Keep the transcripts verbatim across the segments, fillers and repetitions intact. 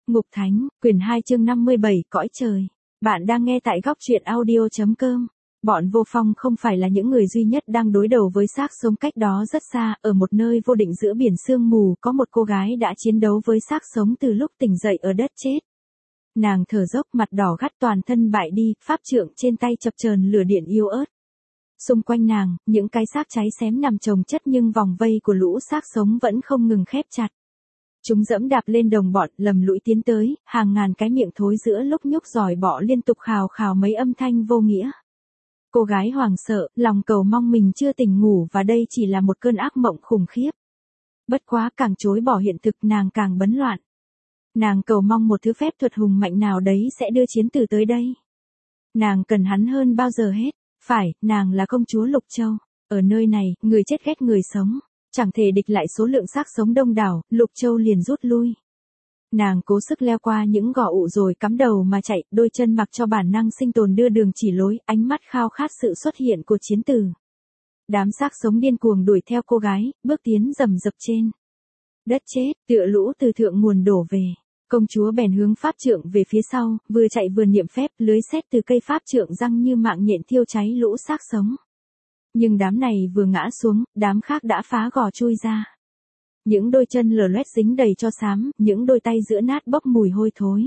Ngục Thánh, quyển hai chương năm mươi bảy, cõi trời. Bạn đang nghe tại góc truyện audio chấm com. Bọn Vô Phong không phải là những người duy nhất đang đối đầu với xác sống cách đó rất xa, ở một nơi vô định giữa biển sương mù, có một cô gái đã chiến đấu với xác sống từ lúc tỉnh dậy ở đất chết. Nàng thở dốc, mặt đỏ gắt, toàn thân bại đi, pháp trượng trên tay chập chờn lửa điện yếu ớt. Xung quanh nàng, những cái xác cháy xém nằm chồng chất nhưng vòng vây của lũ xác sống vẫn không ngừng khép chặt. Chúng dẫm đạp lên đồng bọn, lầm lũi tiến tới, hàng ngàn cái miệng thối giữa lúc nhúc giỏi bọ liên tục khào khào mấy âm thanh vô nghĩa. Cô gái hoảng sợ, lòng cầu mong mình chưa tỉnh ngủ và đây chỉ là một cơn ác mộng khủng khiếp. Bất quá càng chối bỏ hiện thực nàng càng bấn loạn. Nàng cầu mong một thứ phép thuật hùng mạnh nào đấy sẽ đưa chiến tử tới đây. Nàng cần hắn hơn bao giờ hết. Phải, nàng là công chúa Lục Châu. Ở nơi này, người chết ghét người sống. Chẳng thể địch lại số lượng xác sống đông đảo, Lục Châu liền rút lui. Nàng cố sức leo qua những gò ụ rồi cắm đầu mà chạy, đôi chân mặc cho bản năng sinh tồn đưa đường chỉ lối, ánh mắt khao khát sự xuất hiện của chiến tử. Đám xác sống điên cuồng đuổi theo cô gái, bước tiến rầm rập trên đất chết, tựa lũ từ thượng nguồn đổ về. Công chúa bèn hướng pháp trượng về phía sau, vừa chạy vừa niệm phép, lưới sét từ cây pháp trượng răng như mạng nhện thiêu cháy lũ xác sống. Nhưng đám này vừa ngã xuống, đám khác đã phá gò chui ra. Những đôi chân lở loét dính đầy tro xám, những đôi tay giữa nát bốc mùi hôi thối.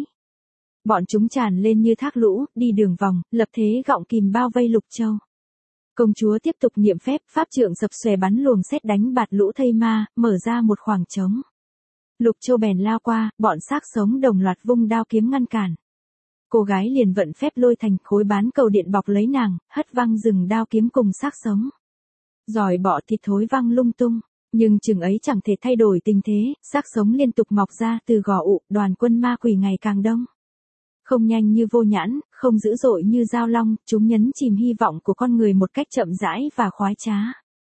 Bọn chúng tràn lên như thác lũ, đi đường vòng, lập thế gọng kìm bao vây Lục Châu. Công chúa tiếp tục niệm phép, pháp trượng sập xòe bắn luồng sét đánh bạt lũ thây ma, mở ra một khoảng trống. Lục Châu bèn lao qua, bọn xác sống đồng loạt vung đao kiếm ngăn cản. Cô gái liền vận phép lôi thành khối bán cầu điện bọc lấy nàng, hất văng rừng đao kiếm cùng xác sống. Giỏi bọ thịt thối văng lung tung, nhưng chừng ấy chẳng thể thay đổi tình thế, xác sống liên tục mọc ra từ gò ụ, đoàn quân ma quỷ ngày càng đông. Không nhanh như vô nhãn, không dữ dội như dao long, chúng nhấn chìm hy vọng của con người một cách chậm rãi và khoái trá.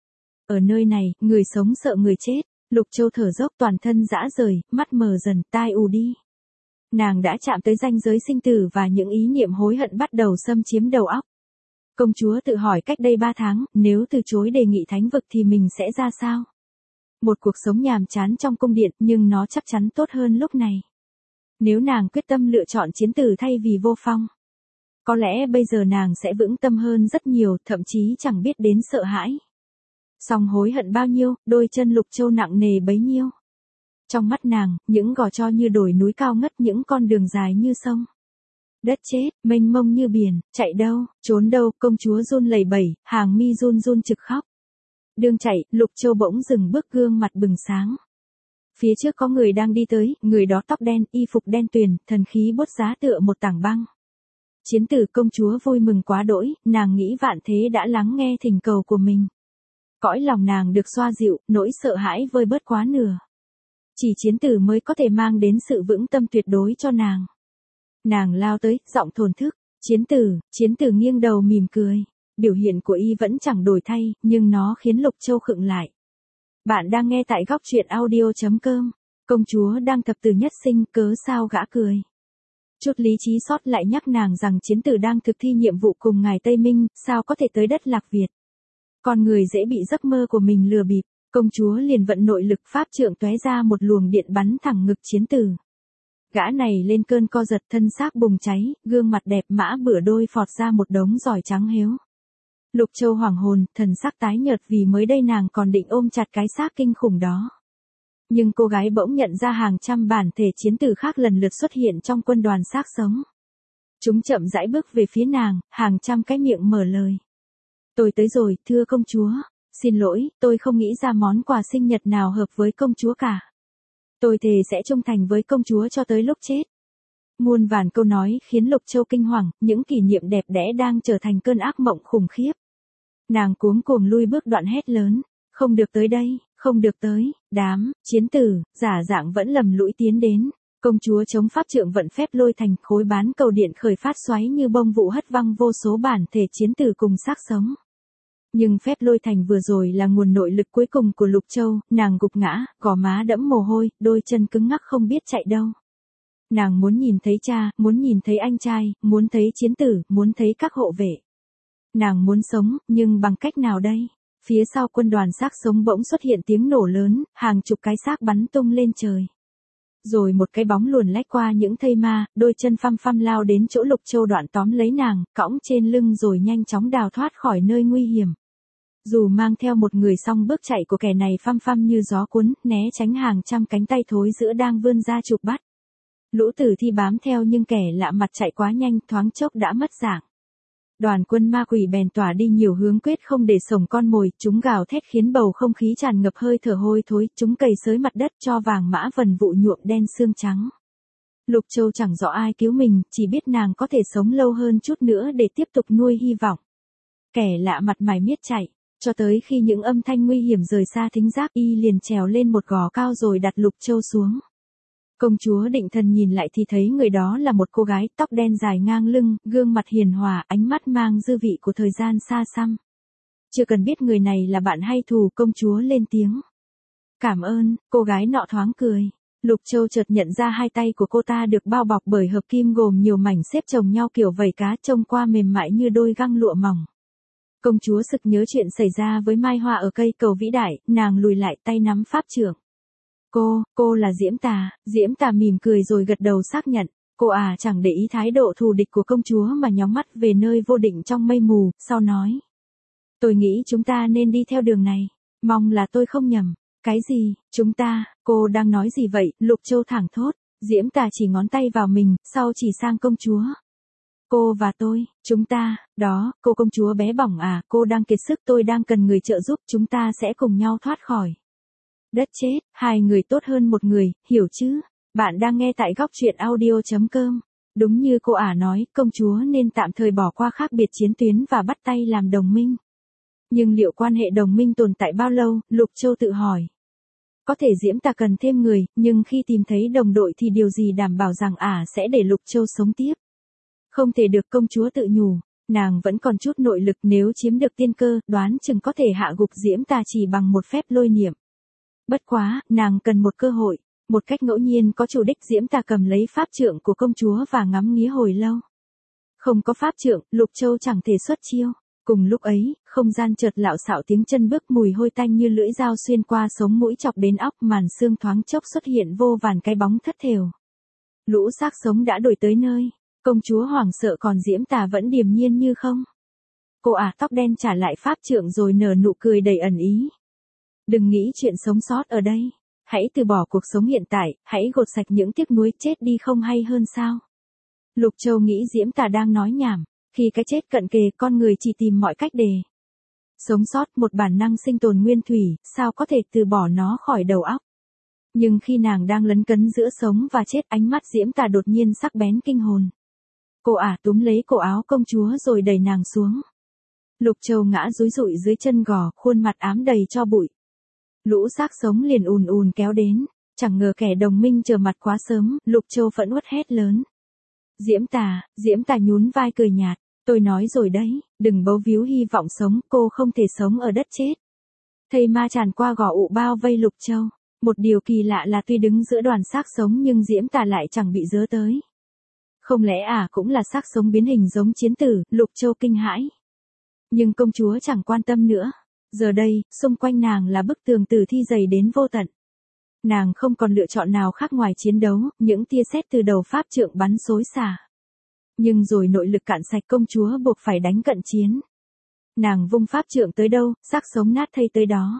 Ở nơi này, người sống sợ người chết, Lục Châu thở dốc, toàn thân rã rời, mắt mờ dần, tai ù đi. Nàng đã chạm tới ranh giới sinh tử và những ý niệm hối hận bắt đầu xâm chiếm đầu óc. Công chúa tự hỏi cách đây ba tháng, nếu từ chối đề nghị thánh vực thì mình sẽ ra sao? Một cuộc sống nhàm chán trong cung điện, nhưng nó chắc chắn tốt hơn lúc này. Nếu nàng quyết tâm lựa chọn chiến tử thay vì Vô Phong, có lẽ bây giờ nàng sẽ vững tâm hơn rất nhiều, thậm chí chẳng biết đến sợ hãi. Song hối hận bao nhiêu, đôi chân Lục Châu nặng nề bấy nhiêu. Trong mắt nàng, những gò tro như đồi núi cao ngất, những con đường dài như sông. Đất chết, mênh mông như biển, chạy đâu, trốn đâu, công chúa run lẩy bẩy, hàng mi run run trực khóc. Đường chạy, Lục Châu bỗng dừng bước, gương mặt bừng sáng. Phía trước có người đang đi tới, người đó tóc đen, y phục đen tuyền, thần khí bốt giá tựa một tảng băng. Chiến tử. Công chúa vui mừng quá đỗi, nàng nghĩ vạn thế đã lắng nghe thỉnh cầu của mình. Cõi lòng nàng được xoa dịu, nỗi sợ hãi vơi bớt quá nửa. Chỉ chiến tử mới có thể mang đến sự vững tâm tuyệt đối cho nàng. Nàng lao tới, giọng thổn thức, chiến tử. Chiến tử nghiêng đầu mỉm cười. Biểu hiện của y vẫn chẳng đổi thay, nhưng nó khiến Lục Châu khựng lại. Bạn đang nghe tại góc truyện audio chấm com. Công chúa đang thập tử nhất sinh, cớ sao gã cười. Chút lý trí sót lại nhắc nàng rằng chiến tử đang thực thi nhiệm vụ cùng ngài Tây Minh, sao có thể tới đất Lạc Việt. Con người dễ bị giấc mơ của mình lừa bịp. Công chúa liền vận nội lực, pháp trượng tóe ra một luồng điện bắn thẳng ngực chiến tử. Gã này lên cơn co giật, thân xác bùng cháy, gương mặt đẹp mã bửa đôi phọt ra một đống giỏi trắng héo. Lục Châu hoảng hồn, thần sắc tái nhợt vì mới đây nàng còn định ôm chặt cái xác kinh khủng đó. Nhưng cô gái bỗng nhận ra hàng trăm bản thể chiến tử khác lần lượt xuất hiện trong quân đoàn xác sống. Chúng chậm rãi bước về phía nàng, hàng trăm cái miệng mở lời. Tôi tới rồi, thưa công chúa. Xin lỗi, tôi không nghĩ ra món quà sinh nhật nào hợp với công chúa cả. Tôi thề sẽ trung thành với công chúa cho tới lúc chết. Muôn vàn câu nói khiến Lục Châu kinh hoàng, những kỷ niệm đẹp đẽ đang trở thành cơn ác mộng khủng khiếp. Nàng cuống cuồng lui bước, đoạn hét lớn, không được tới đây, không được tới. Đám chiến tử giả dạng vẫn lầm lũi tiến đến. Công chúa chống pháp trượng vận phép lôi thành khối bán cầu điện khởi phát xoáy như bông vụ, hất văng vô số bản thể chiến tử cùng xác sống. Nhưng phép lôi thành vừa rồi là nguồn nội lực cuối cùng của Lục Châu, nàng gục ngã, gò má đẫm mồ hôi, đôi chân cứng ngắc không biết chạy đâu. Nàng muốn nhìn thấy cha, muốn nhìn thấy anh trai, muốn thấy chiến tử, muốn thấy các hộ vệ. Nàng muốn sống, nhưng bằng cách nào đây? Phía sau quân đoàn xác sống bỗng xuất hiện tiếng nổ lớn, hàng chục cái xác bắn tung lên trời. Rồi một cái bóng luồn lách qua những thây ma, đôi chân phăm phăm lao đến chỗ Lục Châu đoạn tóm lấy nàng, cõng trên lưng rồi nhanh chóng đào thoát khỏi nơi nguy hiểm. Dù mang theo một người song bước chạy của kẻ này phăm phăm như gió cuốn, né tránh hàng trăm cánh tay thối giữa đang vươn ra chụp bắt. Lũ tử thi bám theo nhưng kẻ lạ mặt chạy quá nhanh, thoáng chốc đã mất dạng. Đoàn quân ma quỷ bèn tỏa đi nhiều hướng, quyết không để sổng con mồi, chúng gào thét khiến bầu không khí tràn ngập hơi thở hôi thối, chúng cày xới mặt đất cho vàng mã vần vụ nhuộm đen xương trắng. Lục Châu chẳng rõ ai cứu mình, chỉ biết nàng có thể sống lâu hơn chút nữa để tiếp tục nuôi hy vọng. Kẻ lạ mặt mải miết chạy, cho tới khi những âm thanh nguy hiểm rời xa thính giác, y liền trèo lên một gò cao rồi đặt Lục Châu xuống. Công chúa định thần nhìn lại thì thấy người đó là một cô gái, tóc đen dài ngang lưng, gương mặt hiền hòa, ánh mắt mang dư vị của thời gian xa xăm. Chưa cần biết người này là bạn hay thù, công chúa lên tiếng. Cảm ơn, cô gái nọ thoáng cười. Lục Châu chợt nhận ra hai tay của cô ta được bao bọc bởi hợp kim gồm nhiều mảnh xếp chồng nhau kiểu vảy cá, trông qua mềm mại như đôi găng lụa mỏng. Công chúa sực nhớ chuyện xảy ra với Mai Hoa ở cây cầu vĩ đại, nàng lùi lại tay nắm pháp trượng. Cô, cô là Diễm Tà. Diễm Tà mỉm cười rồi gật đầu xác nhận. Cô à chẳng để ý thái độ thù địch của công chúa mà nhóng mắt về nơi vô định trong mây mù, sau nói. Tôi nghĩ chúng ta nên đi theo đường này. Mong là tôi không nhầm. Cái gì, chúng ta, cô đang nói gì vậy? Lục Châu thẳng thốt. Diễm Tà chỉ ngón tay vào mình, sau chỉ sang công chúa. Cô và tôi, chúng ta, đó, cô công chúa bé bỏng à, cô đang kiệt sức, tôi đang cần người trợ giúp, chúng ta sẽ cùng nhau thoát khỏi đất chết, hai người tốt hơn một người, hiểu chứ? Bạn đang nghe tại góc truyện audio chấm com. Đúng như cô ả nói, công chúa nên tạm thời bỏ qua khác biệt chiến tuyến và bắt tay làm đồng minh. Nhưng liệu quan hệ đồng minh tồn tại bao lâu? Lục Châu tự hỏi. Có thể Diễm Tà cần thêm người, nhưng khi tìm thấy đồng đội thì điều gì đảm bảo rằng ả sẽ để Lục Châu sống tiếp? Không thể được, công chúa tự nhủ. Nàng vẫn còn chút nội lực, nếu chiếm được tiên cơ, đoán chừng có thể hạ gục Diễm Tà chỉ bằng một phép lôi niệm. Bất quá, nàng cần một cơ hội. Một cách ngẫu nhiên có chủ đích, Diễm Tà cầm lấy pháp trượng của công chúa và ngắm nghía hồi lâu. Không có pháp trượng, Lục Châu chẳng thể xuất chiêu. Cùng lúc ấy, không gian chợt lạo xạo tiếng chân bước, mùi hôi tanh như lưỡi dao xuyên qua sống mũi chọc đến óc, màn xương thoáng chốc xuất hiện vô vàn cái bóng thất thểu. Lũ xác sống đã đuổi tới nơi. Công chúa hoảng sợ, còn Diễm Tà vẫn điềm nhiên như không. Cô ả tóc đen trả lại pháp trượng rồi nở nụ cười đầy ẩn ý. Đừng nghĩ chuyện sống sót ở đây. Hãy từ bỏ cuộc sống hiện tại, hãy gột sạch những tiếc nuối, chết đi không hay hơn sao? Lục Châu nghĩ Diễm Tà đang nói nhảm. Khi cái chết cận kề, con người chỉ tìm mọi cách để sống sót, một bản năng sinh tồn nguyên thủy, sao có thể từ bỏ nó khỏi đầu óc. Nhưng khi nàng đang lấn cấn giữa sống và chết, ánh mắt Diễm Tà đột nhiên sắc bén kinh hồn. Cô ả túm lấy cổ áo công chúa rồi đẩy nàng xuống. Lục Châu ngã rúi rụi dưới chân gò, khuôn mặt ám đầy cho bụi. Lũ xác sống liền ùn ùn kéo đến, chẳng ngờ kẻ đồng minh trở mặt quá sớm, Lục Châu phẫn uất hét lớn. Diễm Tà, Diễm Tà nhún vai cười nhạt, tôi nói rồi đấy, đừng bấu víu hy vọng sống, cô không thể sống ở đất chết. Thây ma tràn qua gò ụ bao vây Lục Châu, một điều kỳ lạ là tuy đứng giữa đoàn xác sống nhưng Diễm Tà lại chẳng bị dớ tới. Không lẽ à cũng là xác sống biến hình giống chiến tử? Lục Châu kinh hãi. Nhưng công chúa chẳng quan tâm nữa. Giờ đây, xung quanh nàng là bức tường tử thi dày đến vô tận. Nàng không còn lựa chọn nào khác ngoài chiến đấu, những tia sét từ đầu pháp trượng bắn xối xả. Nhưng rồi nội lực cạn sạch, công chúa buộc phải đánh cận chiến. Nàng vung pháp trượng tới đâu, xác sống nát thây tới đó.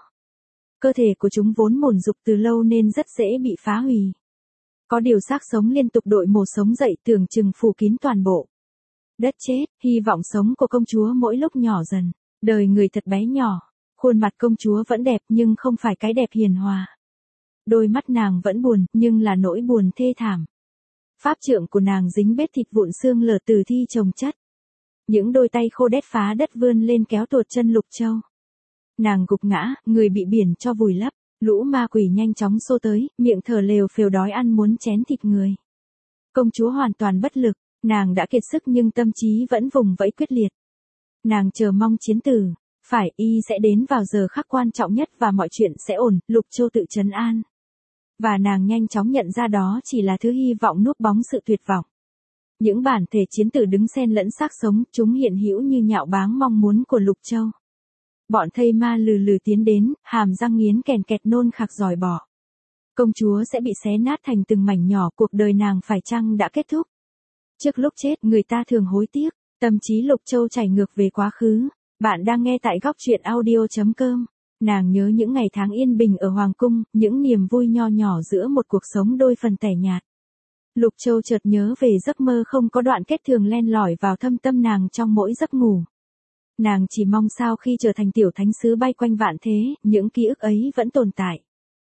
Cơ thể của chúng vốn mồn dục từ lâu nên rất dễ bị phá hủy. Có điều xác sống liên tục đội mồ sống dậy, tưởng chừng phủ kín toàn bộ đất chết. Hy vọng sống của công chúa mỗi lúc nhỏ dần. Đời người thật bé nhỏ. Khuôn mặt công chúa vẫn đẹp nhưng không phải cái đẹp hiền hòa. Đôi mắt nàng vẫn buồn, nhưng là nỗi buồn thê thảm. Pháp trượng của nàng dính bết thịt vụn xương lở từ thi chồng chất. Những đôi tay khô đét phá đất vươn lên kéo tuột chân Lục Châu. Nàng gục ngã, người bị biển cho vùi lấp. Lũ ma quỷ nhanh chóng xô tới, miệng thở lều phều đói ăn muốn chén thịt người. Công chúa hoàn toàn bất lực, nàng đã kiệt sức nhưng tâm trí vẫn vùng vẫy quyết liệt. Nàng chờ mong chiến tử, phải, y sẽ đến vào giờ khắc quan trọng nhất và mọi chuyện sẽ ổn, Lục Châu tự trấn an. Và nàng nhanh chóng nhận ra đó chỉ là thứ hy vọng núp bóng sự tuyệt vọng. Những bản thể chiến tử đứng xen lẫn xác sống, chúng hiện hữu như nhạo báng mong muốn của Lục Châu. Bọn thây ma lừ lừ tiến đến, hàm răng nghiến kèn kẹt nôn khạc giỏi bỏ. Công chúa sẽ bị xé nát thành từng mảnh nhỏ, cuộc đời nàng phải chăng đã kết thúc? Trước lúc chết, người ta thường hối tiếc, tâm trí Lục Châu chảy ngược về quá khứ. Bạn đang nghe tại góc truyện audio chấm com. Nàng nhớ những ngày tháng yên bình ở Hoàng cung, những niềm vui nho nhỏ giữa một cuộc sống đôi phần tẻ nhạt. Lục Châu chợt nhớ về giấc mơ không có đoạn kết thường len lỏi vào thâm tâm nàng trong mỗi giấc ngủ. Nàng chỉ mong sao khi trở thành tiểu thánh sứ bay quanh vạn thế, những ký ức ấy vẫn tồn tại.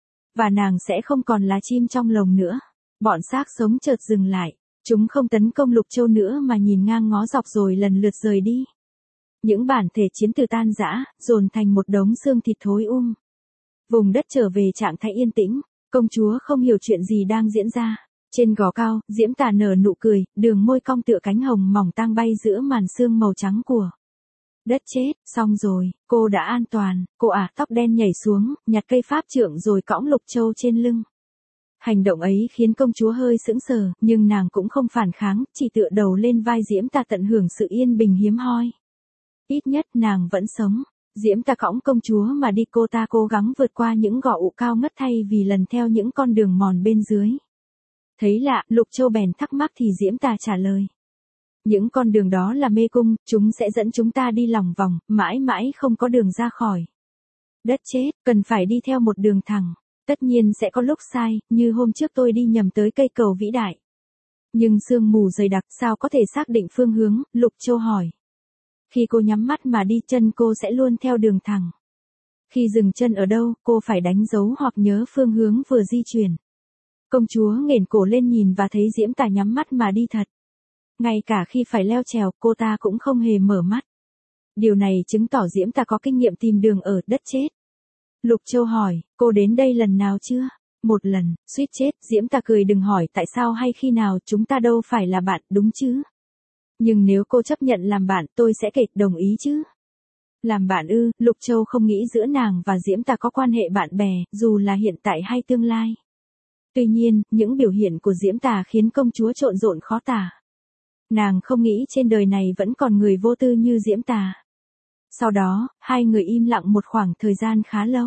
Và nàng sẽ không còn là chim trong lồng nữa. Bọn xác sống chợt dừng lại. Chúng không tấn công Lục Châu nữa mà nhìn ngang ngó dọc rồi lần lượt rời đi. Những bản thể chiến từ tan rã, dồn thành một đống xương thịt thối um. Vùng đất trở về trạng thái yên tĩnh, công chúa không hiểu chuyện gì đang diễn ra. Trên gò cao, Diễm Tà nở nụ cười, đường môi cong tựa cánh hồng mỏng tang bay giữa màn sương màu trắng của đất chết. Xong rồi, cô đã an toàn. Cô ả tóc đen nhảy xuống, nhặt cây pháp trượng rồi cõng Lục Châu trên lưng. Hành động ấy khiến công chúa hơi sững sờ, nhưng nàng cũng không phản kháng, chỉ tựa đầu lên vai Diễm Tà tận hưởng sự yên bình hiếm hoi. Ít nhất nàng vẫn sống. Diễm Tà cõng công chúa mà đi, cô ta cố gắng vượt qua những gò ụ cao ngất thay vì lần theo những con đường mòn bên dưới. Thấy lạ, Lục Châu bèn thắc mắc thì Diễm Tà trả lời. Những con đường đó là mê cung, chúng sẽ dẫn chúng ta đi lòng vòng, mãi mãi không có đường ra khỏi đất chết, cần phải đi theo một đường thẳng. Tất nhiên sẽ có lúc sai, như hôm trước tôi đi nhầm tới cây cầu vĩ đại. Nhưng sương mù dày đặc, sao có thể xác định phương hướng? Lục Châu hỏi. Khi cô nhắm mắt mà đi, chân cô sẽ luôn theo đường thẳng. Khi dừng chân ở đâu, cô phải đánh dấu hoặc nhớ phương hướng vừa di chuyển. Công chúa nghển cổ lên nhìn và thấy Diễm Tà nhắm mắt mà đi thật. Ngay cả khi phải leo trèo, cô ta cũng không hề mở mắt. Điều này chứng tỏ Diễm Tà có kinh nghiệm tìm đường ở đất chết. Lục Châu hỏi, cô đến đây lần nào chưa? Một lần, suýt chết. Diễm Tà cười, đừng hỏi tại sao hay khi nào, chúng ta đâu phải là bạn, đúng chứ? Nhưng nếu cô chấp nhận làm bạn, tôi sẽ kể, đồng ý chứ? Làm bạn ư? Lục Châu không nghĩ giữa nàng và Diễm Tà có quan hệ bạn bè, dù là hiện tại hay tương lai. Tuy nhiên, những biểu hiện của Diễm Tà khiến công chúa trộn rộn khó tả. Nàng không nghĩ trên đời này vẫn còn người vô tư như Diễm Tà. Sau đó, hai người im lặng một khoảng thời gian khá lâu.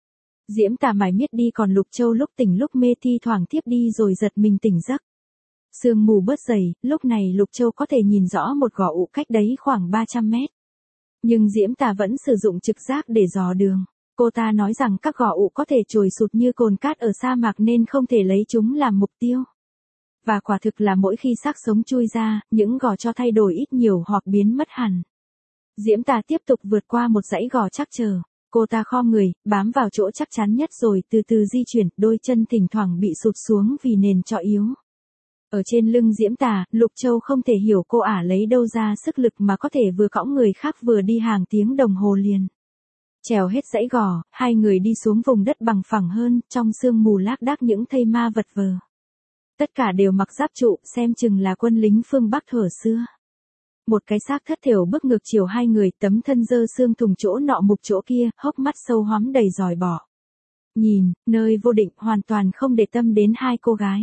Diễm Tà mải miết đi, còn Lục Châu lúc tỉnh lúc mê thi thoảng thiếp đi rồi giật mình tỉnh giấc. Sương mù bớt dày, lúc này Lục Châu có thể nhìn rõ một gò ụ cách đấy khoảng ba trăm mét. Nhưng Diễm Tà vẫn sử dụng trực giác để dò đường. Cô ta nói rằng các gò ụ có thể trồi sụt như cồn cát ở sa mạc nên không thể lấy chúng làm mục tiêu. Và quả thực là mỗi khi xác sống chui ra, những gò cho thay đổi ít nhiều hoặc biến mất hẳn. Diễm Tà tiếp tục vượt qua một dãy gò chắc chờ. Cô ta khom người, bám vào chỗ chắc chắn nhất rồi từ từ di chuyển, đôi chân thỉnh thoảng bị sụt xuống vì nền trọ yếu. Ở trên lưng Diễm Tà, Lục Châu không thể hiểu cô ả lấy đâu ra sức lực mà có thể vừa cõng người khác vừa đi hàng tiếng đồng hồ liền. Trèo hết dãy gò, hai người đi xuống vùng đất bằng phẳng hơn, trong sương mù lác đác những thây ma vật vờ. Tất cả đều mặc giáp trụ, xem chừng là quân lính phương Bắc thuở xưa. Một cái xác thất thểu bước ngược chiều hai người, tấm thân dơ xương thùng chỗ nọ mục chỗ kia, hốc mắt sâu hoắm đầy dòi bỏ. Nhìn, nơi vô định, hoàn toàn không để tâm đến hai cô gái.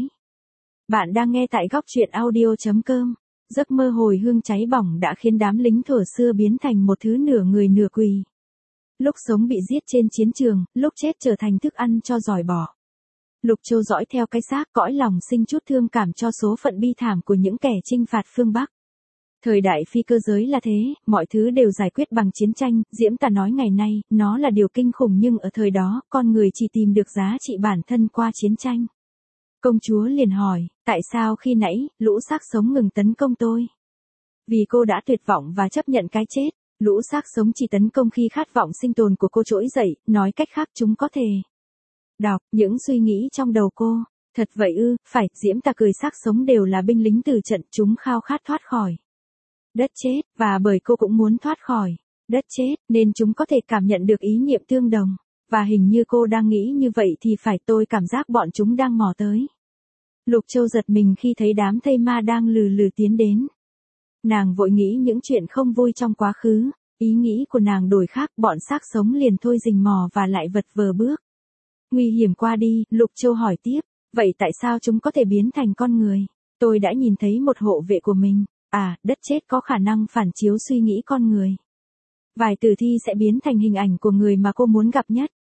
Bạn đang nghe tại góc truyện audio chấm com. Giấc mơ hồi hương cháy bỏng đã khiến đám lính thuở xưa biến thành một thứ nửa người nửa quỳ. Lúc sống bị giết trên chiến trường, lúc chết trở thành thức ăn cho dòi bỏ. Lục Châu dõi theo cái xác, cõi lòng sinh chút thương cảm cho số phận bi thảm của những kẻ chinh phạt phương Bắc. Thời đại phi cơ giới là thế, mọi thứ đều giải quyết bằng chiến tranh. Diễm Tà nói ngày nay, nó là điều kinh khủng, nhưng ở thời đó, con người chỉ tìm được giá trị bản thân qua chiến tranh. Công chúa liền hỏi, tại sao khi nãy, lũ xác sống ngừng tấn công tôi? Vì cô đã tuyệt vọng và chấp nhận cái chết. Lũ xác sống chỉ tấn công khi khát vọng sinh tồn của cô trỗi dậy, nói cách khác chúng có thể đọc những suy nghĩ trong đầu cô. Thật vậy ư? Phải. Diễm Tà cười, xác sống đều là binh lính từ trận, chúng khao khát thoát khỏi đất chết, và bởi cô cũng muốn thoát khỏi đất chết, nên chúng có thể cảm nhận được ý niệm tương đồng. Và hình như cô đang nghĩ như vậy thì phải, tôi cảm giác bọn chúng đang mò tới. Lục Châu giật mình khi thấy đám thây ma đang lừ lừ tiến đến. Nàng vội nghĩ những chuyện không vui trong quá khứ, ý nghĩ của nàng đổi khác, bọn xác sống liền thôi rình mò và lại vật vờ bước. Nguy hiểm qua đi, Lục Châu hỏi tiếp, vậy tại sao chúng có thể biến thành con người? Tôi đã nhìn thấy một hộ vệ của mình. À, đất chết có khả năng phản chiếu suy nghĩ con người. Vài tử thi sẽ biến thành hình ảnh của người mà cô muốn gặp nhất.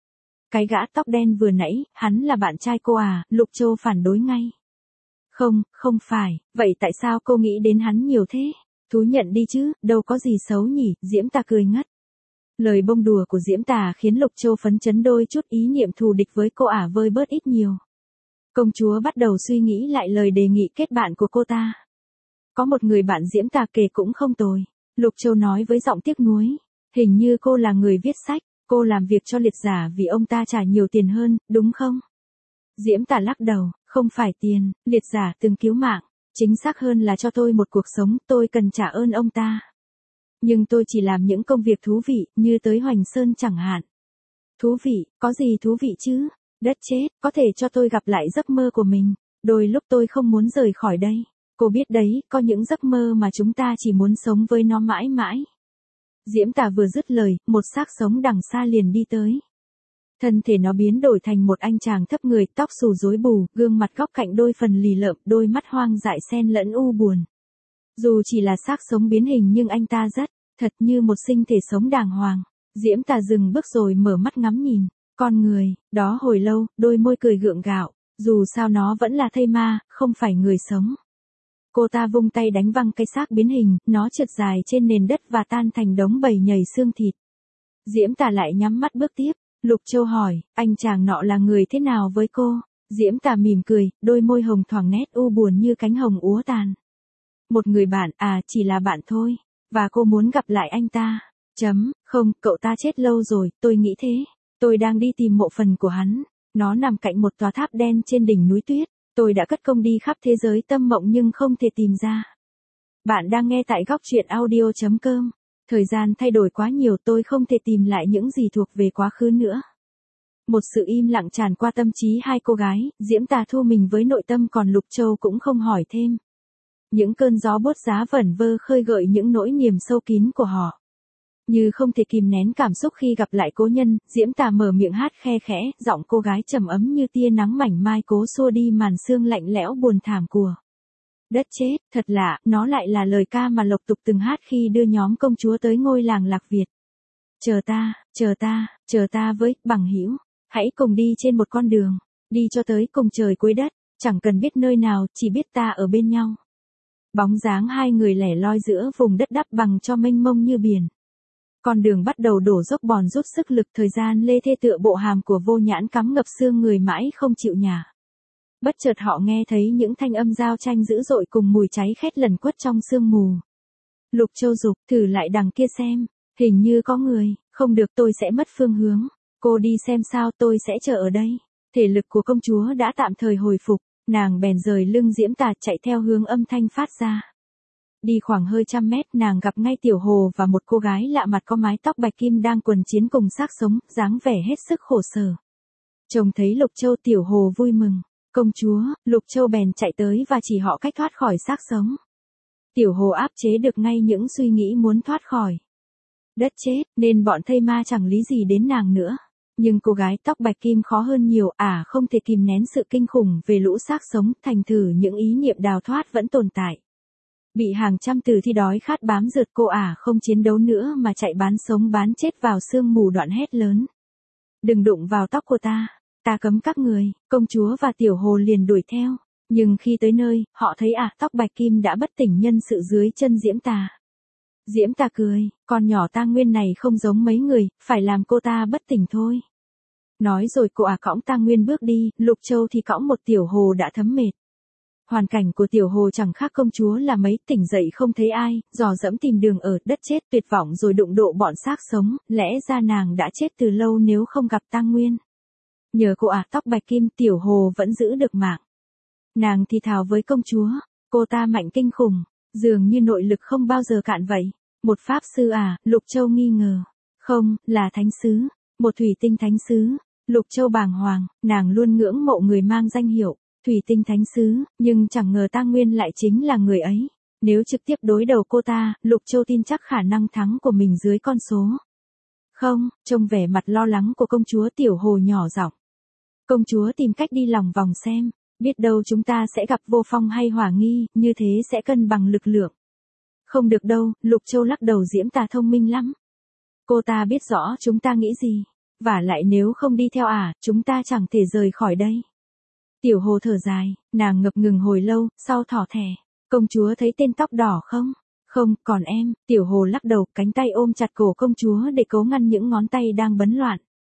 cái gã tóc đen vừa nãy, hắn là bạn trai cô à, Lục Châu phản đối ngay. Không, không phải, vậy tại sao cô nghĩ đến hắn nhiều thế? Thú nhận đi chứ, đâu có gì xấu nhỉ, Diễm Tà cười ngất. Lời bông đùa của Diễm Tà khiến Lục Châu phấn chấn, đôi chút ý niệm thù địch với cô ả vơi bớt ít nhiều. Công chúa bắt đầu suy nghĩ lại lời đề nghị kết bạn của cô ta. Có một người bạn Diễm Tà kể cũng không tồi. Lục Châu nói với giọng tiếc nuối. Hình như cô là người viết sách, cô làm việc cho Liệt Giả vì ông ta trả nhiều tiền hơn, đúng không? Diễm Tà lắc đầu, không phải tiền, Liệt Giả từng cứu mạng. Chính xác hơn là cho tôi một cuộc sống, tôi cần trả ơn ông ta. Nhưng tôi chỉ làm những công việc thú vị, như tới Hoành Sơn chẳng hạn. Thú vị, có gì thú vị chứ? Đất chết, có thể cho tôi gặp lại giấc mơ của mình. Đôi lúc tôi không muốn rời khỏi đây. Cô biết đấy, có những giấc mơ mà chúng ta chỉ muốn sống với nó mãi mãi. Diễm Tà vừa dứt lời, một xác sống đằng xa liền đi tới. Thân thể nó biến đổi thành một anh chàng thấp người, tóc xù rối bù, gương mặt góc cạnh đôi phần lì lợm, đôi mắt hoang dại xen lẫn u buồn. Dù chỉ là xác sống biến hình nhưng anh ta rất, thật như một sinh thể sống đàng hoàng. Diễm Tà dừng bước rồi mở mắt ngắm nhìn. Con người, đó hồi lâu, đôi môi cười gượng gạo. Dù sao nó vẫn là thây ma, không phải người sống. Cô ta vung tay đánh văng cái xác biến hình, nó trượt dài trên nền đất và tan thành đống bầy nhầy xương thịt. Diễm Tà lại nhắm mắt bước tiếp. Lục Châu hỏi, anh chàng nọ là người thế nào với cô? Diễm Tà mỉm cười, đôi môi hồng thoảng nét u buồn như cánh hồng úa tàn. Một người bạn, à, chỉ là bạn thôi. Và cô muốn gặp lại anh ta. Chấm, không, cậu ta chết lâu rồi, tôi nghĩ thế. Tôi đang đi tìm mộ phần của hắn. Nó nằm cạnh một tòa tháp đen trên đỉnh núi tuyết. Tôi đã cất công đi khắp thế giới tâm mộng nhưng không thể tìm ra. Bạn đang nghe tại góc truyện audio chấm com. Thời gian thay đổi quá nhiều, tôi không thể tìm lại những gì thuộc về quá khứ nữa. Một sự im lặng tràn qua tâm trí hai cô gái, Diễm Tà thu mình với nội tâm, còn Lục Châu cũng không hỏi thêm. Những cơn gió buốt giá vẩn vơ khơi gợi những nỗi niềm sâu kín của họ. Như không thể kìm nén cảm xúc khi gặp lại cố nhân, Diễm Tà mở miệng hát khe khẽ, giọng cô gái trầm ấm như tia nắng mảnh mai cố xua đi màn sương lạnh lẽo buồn thảm của. Đất chết, thật lạ, nó lại là lời ca mà Lộc Tục từng hát khi đưa nhóm công chúa tới ngôi làng Lạc Việt. Chờ ta, chờ ta, chờ ta với, bằng hữu, hãy cùng đi trên một con đường, đi cho tới cùng trời cuối đất, chẳng cần biết nơi nào, chỉ biết ta ở bên nhau. Bóng dáng hai người lẻ loi giữa vùng đất đắp bằng cho mênh mông như biển. Con đường bắt đầu đổ dốc bòn rút sức lực, thời gian lê thê tựa bộ hàm của Vô Nhãn cắm ngập xương người mãi không chịu nhả. Bất chợt họ nghe thấy những thanh âm giao tranh dữ dội cùng mùi cháy khét lẩn quất trong sương mù. Lục Châu dục, thử lại đằng kia xem, hình như có người, không được, tôi sẽ mất phương hướng. Cô đi xem sao, tôi sẽ chờ ở đây. Thể lực của công chúa đã tạm thời hồi phục, nàng bèn rời lưng Diễm Tà chạy theo hướng âm thanh phát ra. Đi khoảng hơi trăm mét, nàng gặp ngay Tiểu Hồ và một cô gái lạ mặt có mái tóc bạch kim đang quần chiến cùng xác sống, dáng vẻ hết sức khổ sở. Trông thấy Lục Châu, Tiểu Hồ vui mừng. Công chúa, Lục Châu bèn chạy tới và chỉ họ cách thoát khỏi xác sống. Tiểu Hồ áp chế được ngay những suy nghĩ muốn thoát khỏi. Đất chết, nên bọn thây ma chẳng lý gì đến nàng nữa. Nhưng cô gái tóc bạch kim khó hơn nhiều, ả à, không thể kìm nén sự kinh khủng về lũ xác sống, thành thử những ý niệm đào thoát vẫn tồn tại. Bị hàng trăm tử thi đói khát bám rượt, cô ả à, không chiến đấu nữa mà chạy bán sống bán chết vào sương mù, đoạn hét lớn. Đừng đụng vào tóc của ta. Ta cấm các người. Công chúa và Tiểu Hồ liền đuổi theo. Nhưng khi tới nơi, họ thấy à, tóc bạch kim đã bất tỉnh nhân sự dưới chân Diễm Tà. Diễm Tà cười, con nhỏ ta Nguyên này không giống mấy người, phải làm cô ta bất tỉnh thôi. Nói rồi cô à cõng ta Nguyên bước đi, Lục Châu thì cõng một Tiểu Hồ đã thấm mệt. Hoàn cảnh của Tiểu Hồ chẳng khác công chúa là mấy, tỉnh dậy không thấy ai, dò dẫm tìm đường ở, đất chết, tuyệt vọng rồi đụng độ bọn xác sống, lẽ ra nàng đã chết từ lâu nếu không gặp Tang Nguyên. Nhờ cô à, tóc bạch kim, Tiểu Hồ vẫn giữ được mạng. Nàng thì thào với công chúa, cô ta mạnh kinh khủng, dường như nội lực không bao giờ cạn vậy. Một pháp sư à, Lục Châu nghi ngờ. Không, là thánh sứ, một thủy tinh thánh sứ. Lục Châu bàng hoàng, nàng luôn ngưỡng mộ người mang danh hiệu thủy tinh thánh sứ, nhưng chẳng ngờ Tang Nguyên lại chính là người ấy. Nếu trực tiếp đối đầu cô ta, Lục Châu tin chắc khả năng thắng của mình dưới con số. Không, trông vẻ mặt lo lắng của công chúa, Tiểu Hồ nhỏ giọng. Công chúa tìm cách đi lòng vòng xem, biết đâu chúng ta sẽ gặp Vô Phong hay Hỏa Nghi, như thế sẽ cân bằng lực lượng. Không được đâu, Lục Châu lắc đầu, Diễm Tà thông minh lắm. Cô ta biết rõ chúng ta nghĩ gì. Vả lại nếu không đi theo ả, chúng ta chẳng thể rời khỏi đây. Tiểu Hồ thở dài, nàng ngập ngừng hồi lâu, sau thỏ thẻ. Công chúa thấy tên tóc đỏ không? Không, còn em. Tiểu Hồ lắc đầu, cánh tay ôm chặt cổ công chúa để cố ngăn những ngón tay đang bấn loạn.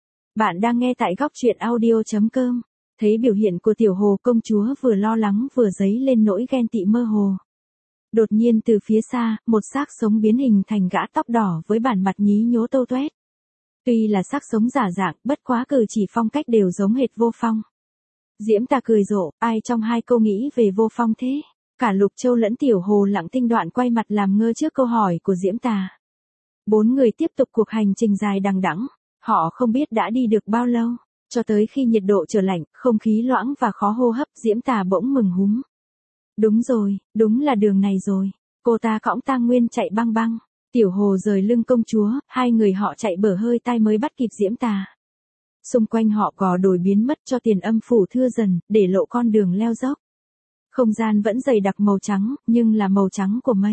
Bạn đang nghe tại góc truyện audio.com. Thấy biểu hiện của Tiểu Hồ, công chúa vừa lo lắng vừa dấy lên nỗi ghen tị mơ hồ. Đột nhiên từ phía xa, một xác sống biến hình thành gã tóc đỏ với bản mặt nhí nhố tâu tuét. Tuy là xác sống giả dạng, bất quá cử chỉ phong cách đều giống hệt Vô Phong. Diễm Tà cười rộ, ai trong hai câu nghĩ về Vô Phong thế? Cả Lục Châu lẫn Tiểu Hồ lặng thinh đoạn quay mặt làm ngơ trước câu hỏi của Diễm Tà. Bốn người tiếp tục cuộc hành trình dài đằng đẵng, họ không biết đã đi được bao lâu, cho tới khi nhiệt độ trở lạnh, không khí loãng và khó hô hấp, Diễm Tà bỗng mừng húm. Đúng rồi, đúng là đường này rồi. Cô ta cõng Tang Nguyên chạy băng băng. Tiểu Hồ rời lưng công chúa, hai người họ chạy bở hơi tai mới bắt kịp Diễm Tà. Xung quanh họ gò đồi biến mất cho tiền âm phủ thưa dần, để lộ con đường leo dốc. Không gian vẫn dày đặc màu trắng, nhưng là màu trắng của mây.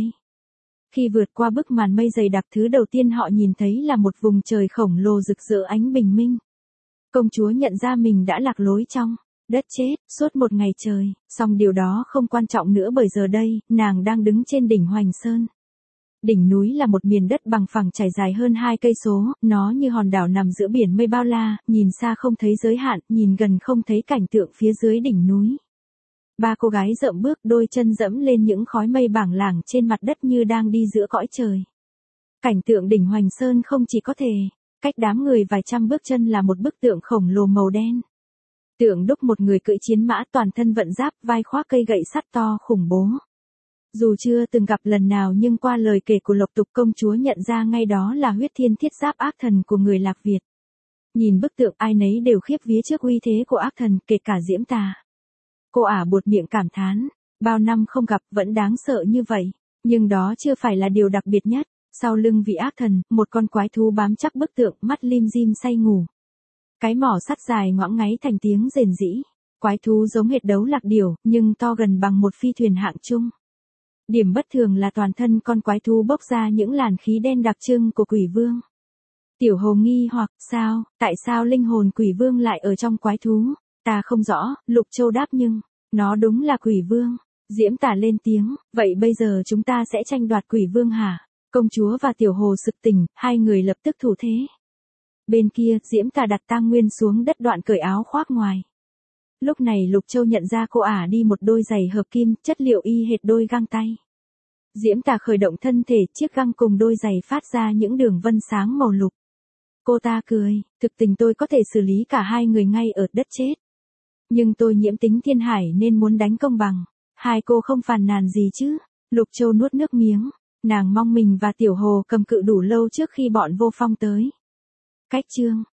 Khi vượt qua bức màn mây dày đặc, thứ đầu tiên họ nhìn thấy là một vùng trời khổng lồ rực rỡ ánh bình minh. Công chúa nhận ra mình đã lạc lối trong đất chết, suốt một ngày trời, song điều đó không quan trọng nữa bởi giờ đây, nàng đang đứng trên đỉnh Hoành Sơn. Đỉnh núi là một miền đất bằng phẳng trải dài hơn hai cây số, nó như hòn đảo nằm giữa biển mây bao la, nhìn xa không thấy giới hạn, nhìn gần không thấy cảnh tượng phía dưới đỉnh núi. Ba cô gái dậm bước, đôi chân dẫm lên những khói mây bảng lảng trên mặt đất như đang đi giữa cõi trời. Cảnh tượng đỉnh Hoành Sơn không chỉ có thể, cách đám người vài trăm bước chân là một bức tượng khổng lồ màu đen. Tượng đúc một người cưỡi chiến mã toàn thân vận giáp, vai khoác cây gậy sắt to khủng bố. Dù chưa từng gặp lần nào nhưng qua lời kể của Lộc Tục, công chúa nhận ra ngay đó là huyết thiên thiết giáp ác thần của người Lạc Việt. Nhìn bức tượng ai nấy đều khiếp vía trước uy thế của ác thần, kể cả Diễm Tà. Cô ả buột miệng cảm thán, bao năm không gặp vẫn đáng sợ như vậy, nhưng đó chưa phải là điều đặc biệt nhất. Sau lưng vị ác thần, một con quái thú bám chắc bức tượng, mắt lim dim say ngủ. Cái mỏ sắt dài ngoãng ngáy thành tiếng rền rĩ. Quái thú giống hệt đấu lạc điểu, nhưng to gần bằng một phi thuyền hạng trung. Điểm bất thường là toàn thân con quái thú bốc ra những làn khí đen đặc trưng của quỷ vương. Tiểu Hồ nghi hoặc, sao, tại sao linh hồn quỷ vương lại ở trong quái thú? Ta không rõ, Lục Châu đáp, nhưng, nó đúng là quỷ vương. Diễm Tà lên tiếng, vậy bây giờ chúng ta sẽ tranh đoạt quỷ vương hả? Công chúa và Tiểu Hồ sực tỉnh, hai người lập tức thủ thế. Bên kia, Diễm Tà đặt Tang Nguyên xuống đất đoạn cởi áo khoác ngoài. Lúc này Lục Châu nhận ra cô ả đi một đôi giày hợp kim, chất liệu y hệt đôi găng tay. Diễm Tà khởi động thân thể, chiếc găng cùng đôi giày phát ra những đường vân sáng màu lục. Cô ta cười, thực tình tôi có thể xử lý cả hai người ngay ở đất chết. Nhưng tôi nhiễm tính thiên hải nên muốn đánh công bằng. Hai cô không phàn nàn gì chứ? Lục Châu nuốt nước miếng. Nàng mong mình và Tiểu Hồ cầm cự đủ lâu trước khi bọn Vô Phong tới. Cách chương